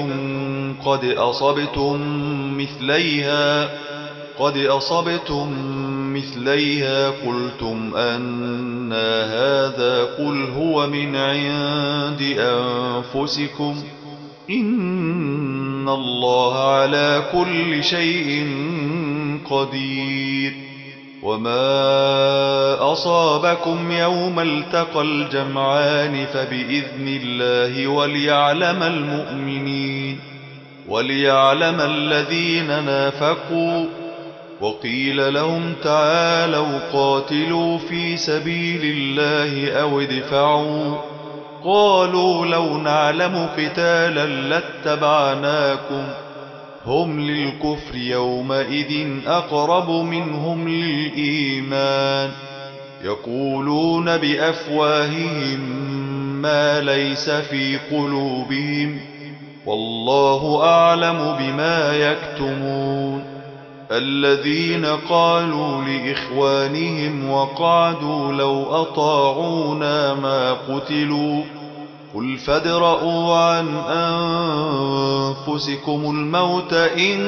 قد أصبتم مثليها قلتم أنى هذا قل هو من عند أنفسكم إن الله على كل شيء قدير. وما أصابكم يوم التقى الجمعان فبإذن الله وليعلم الذين نافقوا. وقيل لهم تعالوا قاتلوا في سبيل الله أو ادفعوا قالوا لو نعلم قتالا لاتبعناكم هم للكفر يومئذ أقرب منهم للإيمان يقولون بأفواههم ما ليس في قلوبهم والله أعلم بما يكتمون. الذين قالوا لإخوانهم وقعدوا لو أطاعونا ما قتلوا قل فادرءوا عن أنفسكم الموت إن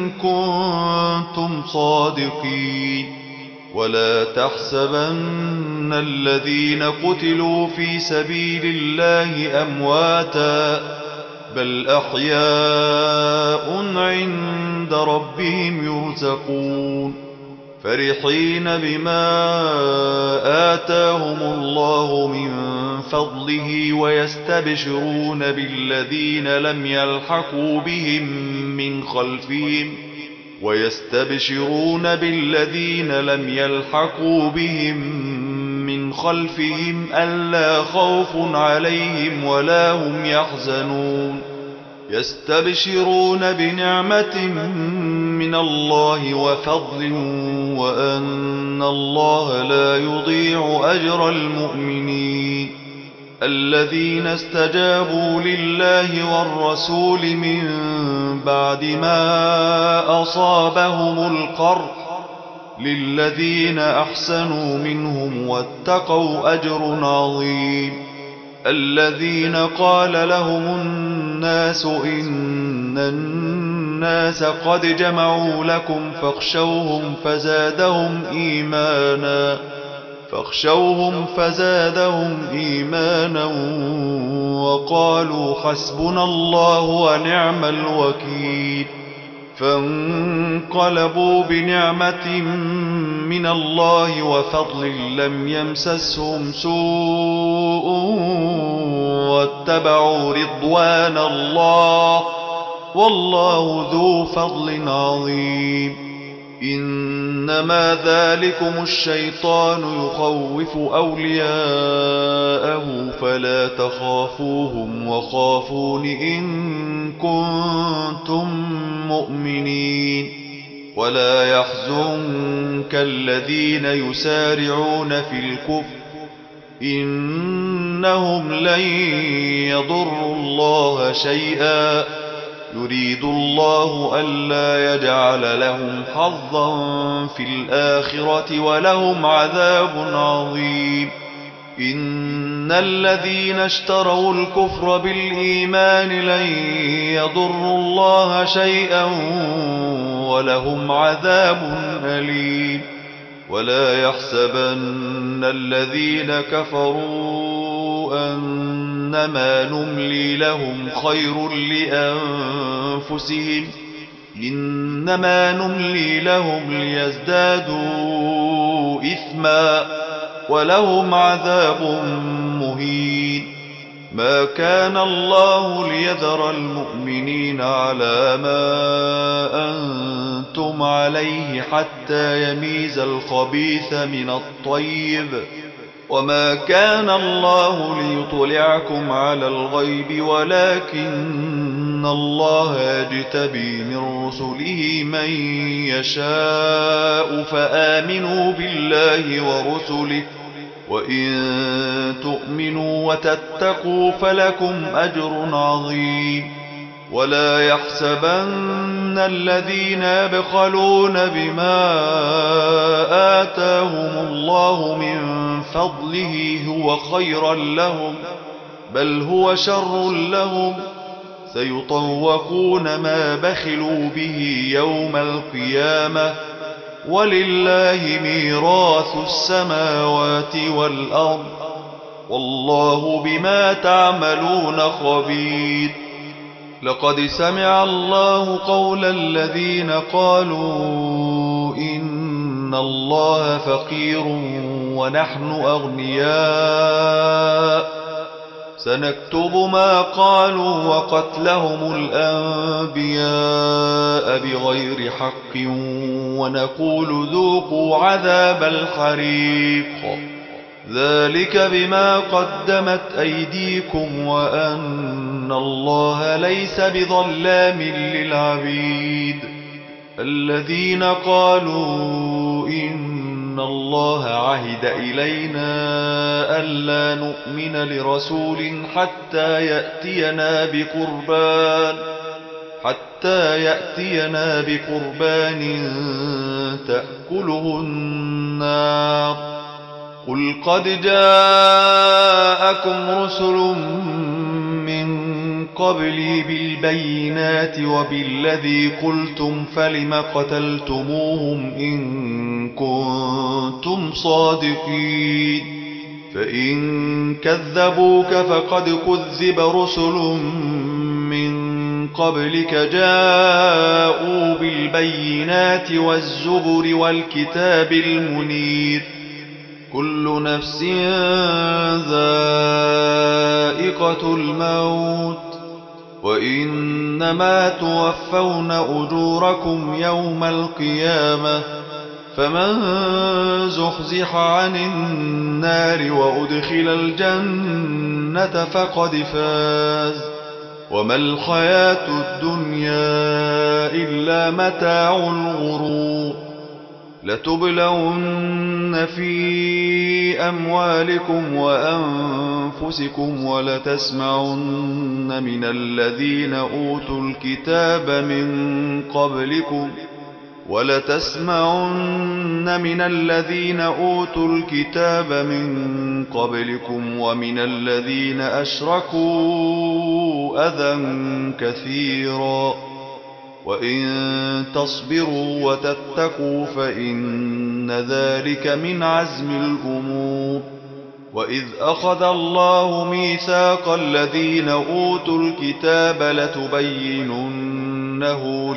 كنتم صادقين. ولا تحسبن الذين قتلوا في سبيل الله أمواتا بل أحياء عند ربهم يرزقون فرحين بما آتاهم الله من فضله ويستبشرون بالذين لم يلحقوا بهم من خلفهم ألا خوف عليهم ولا هم يحزنون يستبشرون بنعمة من الله وفضل وأن الله لا يضيع أجر المؤمنين. الذين استجابوا لله والرسول من بعد ما أصابهم القرح للذين أحسنوا منهم واتقوا أجر عظيم. الذين قال لهم الناس إن الناس قد جمعوا لكم فاخشوهم فزادهم إيمانا وقالوا حسبنا الله ونعم الوكيل. فانقلبوا بنعمة من الله وفضل لم يمسسهم سوء واتبعوا رضوان الله والله ذو فضل عظيم. إنما ذلكم الشيطان يخوف أولياءه فلا تخافوهم وخافون إن كنتم مؤمنين. ولا يحزنك الذين يسارعون في الكفر إنهم لن يضروا الله شيئا يريد الله ألا يجعل لهم حظا في الآخرة ولهم عذاب عظيم. إن الذين اشتروا الكفر بالإيمان لن يضروا الله شيئا ولهم عذاب أليم. ولا يحسبن الذين كفروا أنما نملي لهم خير لأنفسهم إنما نملي لهم ليزدادوا إثما ولهم عذاب مهين. ما كان الله ليذر المؤمنين على ما أنتم عليه حتى يميز الخبيث من الطيب وما كان الله ليطلعكم على الغيب ولكن الله يجتبي من رسله من يشاء فآمنوا بالله ورسله وإن تؤمنوا وتتقوا فلكم أجر عظيم. ولا يحسبن الذين يبخلون بما آتاهم الله من فضله هو خيرا لهم، بل هو شر لهم، سيطوقون ما بخلوا به يوم القيامة، ولله ميراث السماوات والأرض، والله بما تعملون خبير. لقد سمع الله قول الذين قالوا إن الله فقير ونحن أغنياء، سنكتب ما قالوا وقتلهم الأنبياء بغير حق، ونقول ذوقوا عذاب الحريق، ذلك بما قدمت أيديكم وأن الله ليس بظلام للعبيد. الذين قالوا إن الله عهد إلينا ألا نؤمن لرسول حتى يأتينا بقربان تأكله النار. قل قد جاءكم رسل من قبلي بالبينات وبالذي قلتم، فلم قتلتموهم إن كنتم صادقين؟ فإن كذبوك فقد كذب رسل من قبلك جاءوا بالبينات والزبر والكتاب المنير. كل نفس ذائقة الموت، وإنما توفون أجوركم يوم القيامة، فمن زحزح عن النار وأدخل الجنة فقد فاز، وما الحياة الدنيا إلا متاع الغرور. لتبلون في أموالكم وأنفسكم ولتسمعن من الذين أوتوا الكتاب من قبلكم ومن الذين أشركوا أذى كثيرا، وإن تصبروا وتتقوا فإن ذلك من عزم الأمور. وإذ أخذ الله ميثاق الذين أوتوا الكتاب لتبيننه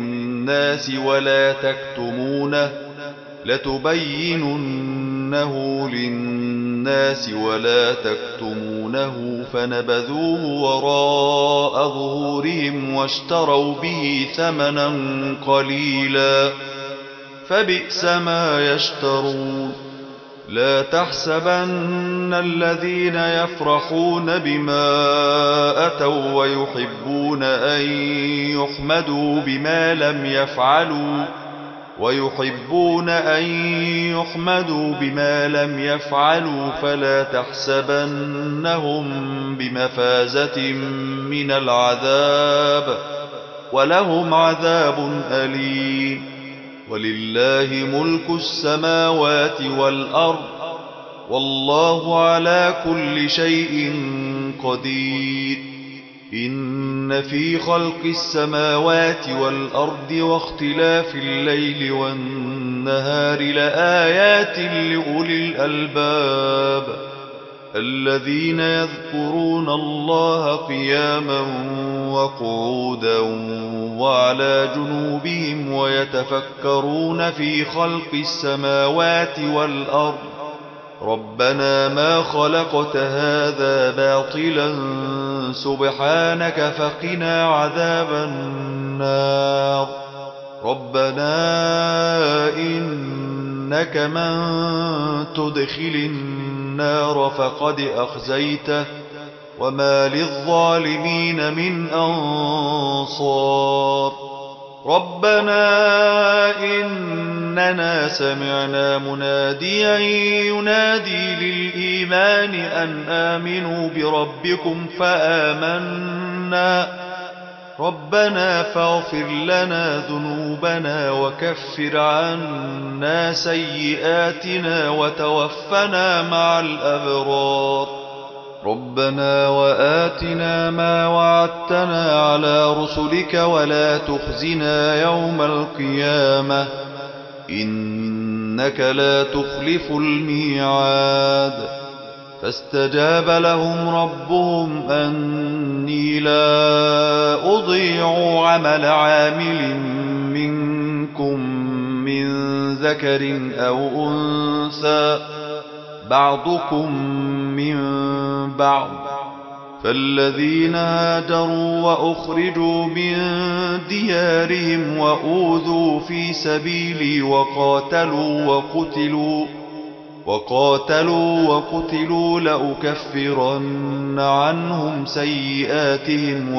للناس ولا تكتمونه فنبذوه وراء ظهورهم واشتروا به ثمنا قليلا، فبئس ما يشترون. لا تحسبن الذين يفرحون بما أتوا ويحبون أن يحمدوا بما لم يفعلوا فلا تحسبنهم بمفازة من العذاب، ولهم عذاب أليم. ولله ملك السماوات والأرض، والله على كل شيء قدير. إن في خلق السماوات والأرض واختلاف الليل والنهار لآيات لأولي الألباب، الذين يذكرون الله قياما وقعودا وعلى جنوبهم ويتفكرون في خلق السماوات والأرض ربنا ما خلقت هذا باطلا سبحانك فقنا عذاب النار. ربنا إنك من تدخل النار فقد أخزيته وما للظالمين من أنصار. ربنا إننا سمعنا مناديا ينادي للإيمان أن آمنوا بربكم ربنا فاغفر لنا ذنوبنا وكفر عنا سيئاتنا وتوفنا مع الأبرار ربنا وآتنا ما وعدتنا على رسلك ولا تخزنا يوم القيامة إنك لا تخلف الميعاد فاستجاب لهم ربهم أني لا أضيع عمل عامل منكم من ذكر أو أنثى بعضكم من بعض فالذين هاجروا وأخرجوا من ديارهم وأوذوا في سبيلي وقاتلوا لأكفرن عنهم سيئاتهم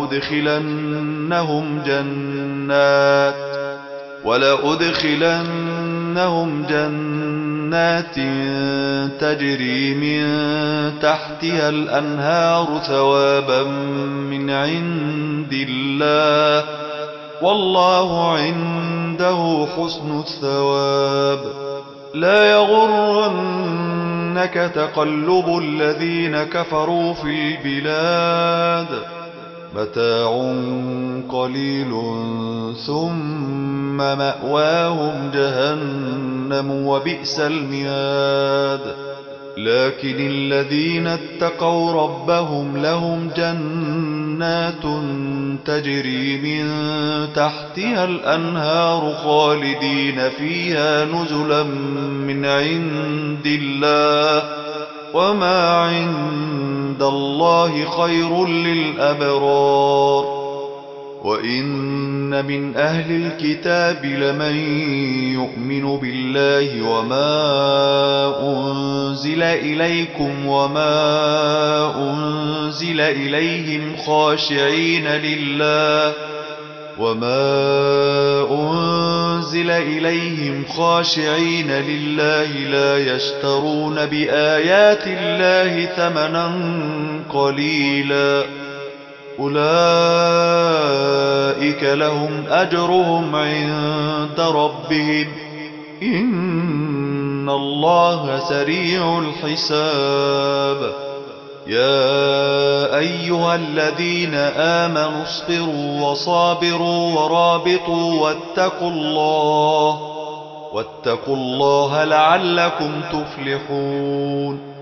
ولأدخلنهم جنات تجري من تحتها الأنهار ثوابا من عند الله والله عنده حسن الثواب لا يغرنك تقلب الذين كفروا في البلاد متاع قليل ثم مأواهم جهنم وبئس المهاد لكن الذين اتقوا ربهم لهم جنات تجري من تحتها الأنهار خالدين فيها نزلا من عند الله وما عند الله خير للأبرار وإن من أهل الكتاب لمن يؤمن بالله وما أنزل إليكم وما أنزل إليهم خاشعين لله لا يشترون بآيات الله ثمنا قليلا أولئك لهم أجرهم عند ربهم إن الله سريع الحساب يا أيها الذين آمنوا اصبروا وصابروا ورابطوا واتقوا الله لعلكم تفلحون